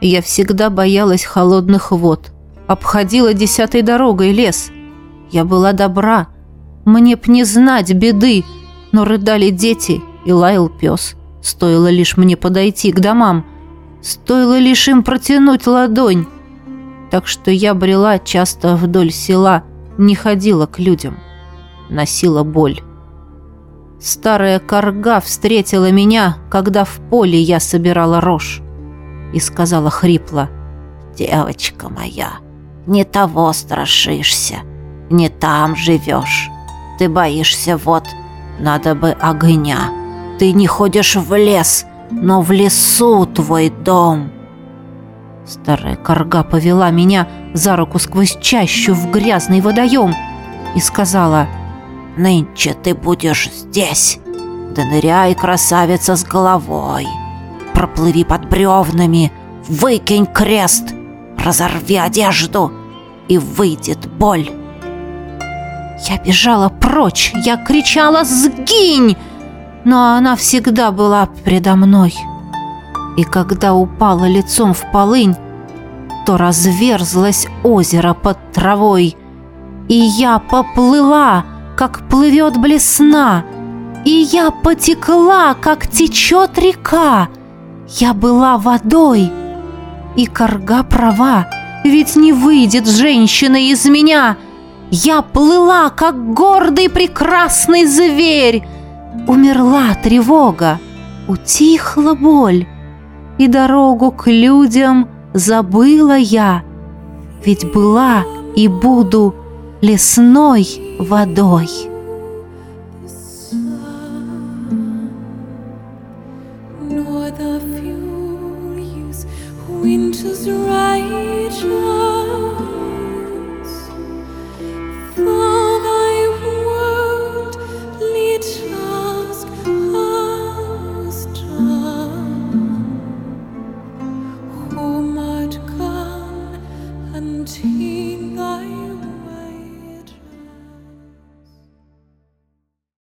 Я всегда боялась холодных вод, обходила 10-й дорогой лес. Я была добра, мне б не знать беды, но рыдали дети и лаял пес. Стоило лишь мне подойти к домам, стоило лишь им протянуть ладонь. Так что я брела часто вдоль села, не ходила к людям, носила боль. Старая карга встретила меня, когда в поле я собирала рожь, и сказала хрипло: «Девочка моя, не того страшишься, не там живешь. Ты боишься вод, надо бы огня. Ты не ходишь в лес, но в лесу твой дом». Старая карга повела меня за руку сквозь чащу в грязный водоем и сказала: «Нынче ты будешь здесь. Да ныряй, красавица, с головой. Проплыви под бревнами, выкинь крест, разорви одежду, и выйдет боль». Я бежала прочь, я кричала: «Сгинь!» Но она всегда была предо мной. И когда упала лицом в полынь, то разверзлось озеро под травой, и я поплыла, как плывет блесна, и я потекла, как течет река. Я была водой, и карга права, ведь не выйдет женщина из меня. Я плыла, как гордый прекрасный зверь. Умерла тревога, утихла боль, и дорогу к людям забыла я, ведь была и буду лесной водой. Who might come and heal?